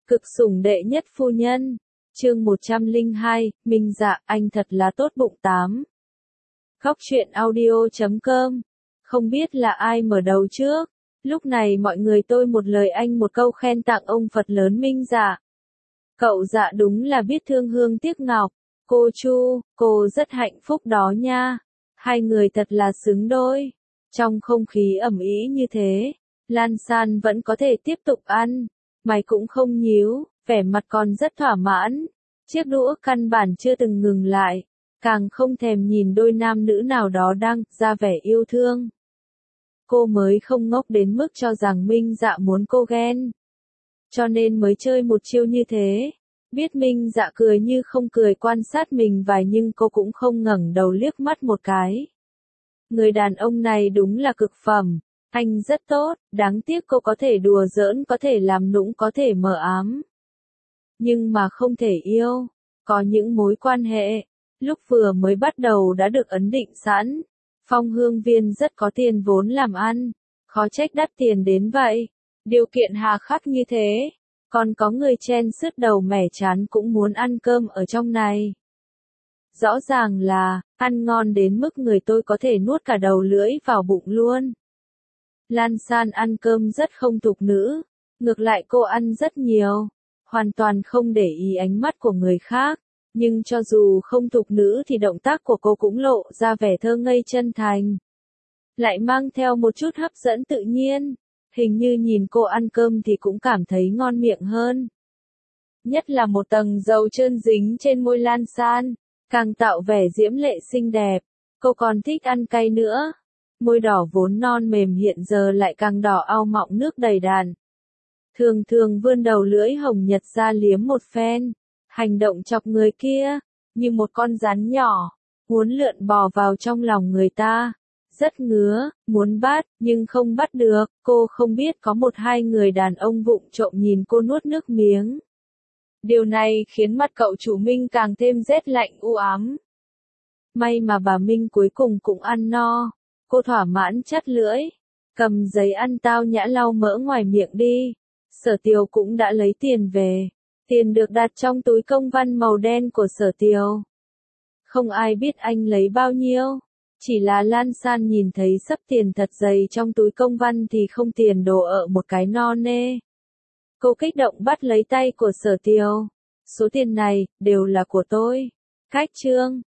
Cực sủng đệ nhất phu nhân. Chương 102, Minh Dạ, anh thật là tốt bụng 8. Góc truyện audio.com. Không biết là ai mở đầu trước. Lúc này mọi người tôi một lời anh một câu khen tặng ông Phật lớn Minh Dạ. Cậu Dạ đúng là biết thương hương tiếc ngọc. Cô Chu, cô rất hạnh phúc đó nha. Hai người thật là xứng đôi. Trong không khí ẩm ý như thế, Lan San vẫn có thể tiếp tục ăn. Mày cũng không nhíu, vẻ mặt còn rất thỏa mãn. Chiếc đũa căn bản chưa từng ngừng lại, càng không thèm nhìn đôi nam nữ nào đó đang ra vẻ yêu thương. Cô mới không ngốc đến mức cho rằng Minh Dạ muốn cô ghen. Cho nên mới chơi một chiêu như thế. Biết Minh Dạ cười như không cười quan sát mình vài nhưng cô cũng không ngẩng đầu liếc mắt một cái. Người đàn ông này đúng là cực phẩm. Anh rất tốt, đáng tiếc cô có thể đùa giỡn, có thể làm nũng, có thể mờ ám. Nhưng mà không thể yêu. Có những mối quan hệ, lúc vừa mới bắt đầu đã được ấn định sẵn. Phong Hương Viên rất có tiền vốn làm ăn, khó trách đắt tiền đến vậy. Điều kiện hà khắc như thế, còn có người chen sứt đầu mẻ chán cũng muốn ăn cơm ở trong này. Rõ ràng là, ăn ngon đến mức người tôi có thể nuốt cả đầu lưỡi vào bụng luôn. Lan San ăn cơm rất không tục nữ, ngược lại cô ăn rất nhiều, hoàn toàn không để ý ánh mắt của người khác, nhưng cho dù không tục nữ thì động tác của cô cũng lộ ra vẻ thơ ngây chân thành. Lại mang theo một chút hấp dẫn tự nhiên, hình như nhìn cô ăn cơm thì cũng cảm thấy ngon miệng hơn. Nhất là một tầng dầu trơn dính trên môi Lan San, càng tạo vẻ diễm lệ xinh đẹp, cô còn thích ăn cay nữa. Môi đỏ vốn non mềm hiện giờ lại càng đỏ au mọng nước đầy đàn. Thường thường vươn đầu lưỡi hồng nhật ra liếm một phen, hành động chọc người kia, như một con rắn nhỏ, muốn lượn bò vào trong lòng người ta. Rất ngứa, muốn bắt, nhưng không bắt được, cô không biết có một hai người đàn ông vụng trộm nhìn cô nuốt nước miếng. Điều này khiến mặt cậu chủ Minh càng thêm rét lạnh u ám. May mà bà Minh cuối cùng cũng ăn no. Cô thỏa mãn chắt lưỡi, cầm giấy ăn tao nhã lau mỡ ngoài miệng đi. Sở Tiều cũng đã lấy tiền về. Tiền được đặt trong túi công văn màu đen của Sở Tiều. Không ai biết anh lấy bao nhiêu. Chỉ là Lan San nhìn thấy xấp tiền thật dày trong túi công văn thì không tiền đổ ở một cái no nê. Cô kích động bắt lấy tay của Sở Tiều. Số tiền này, đều là của tôi. Cách chương.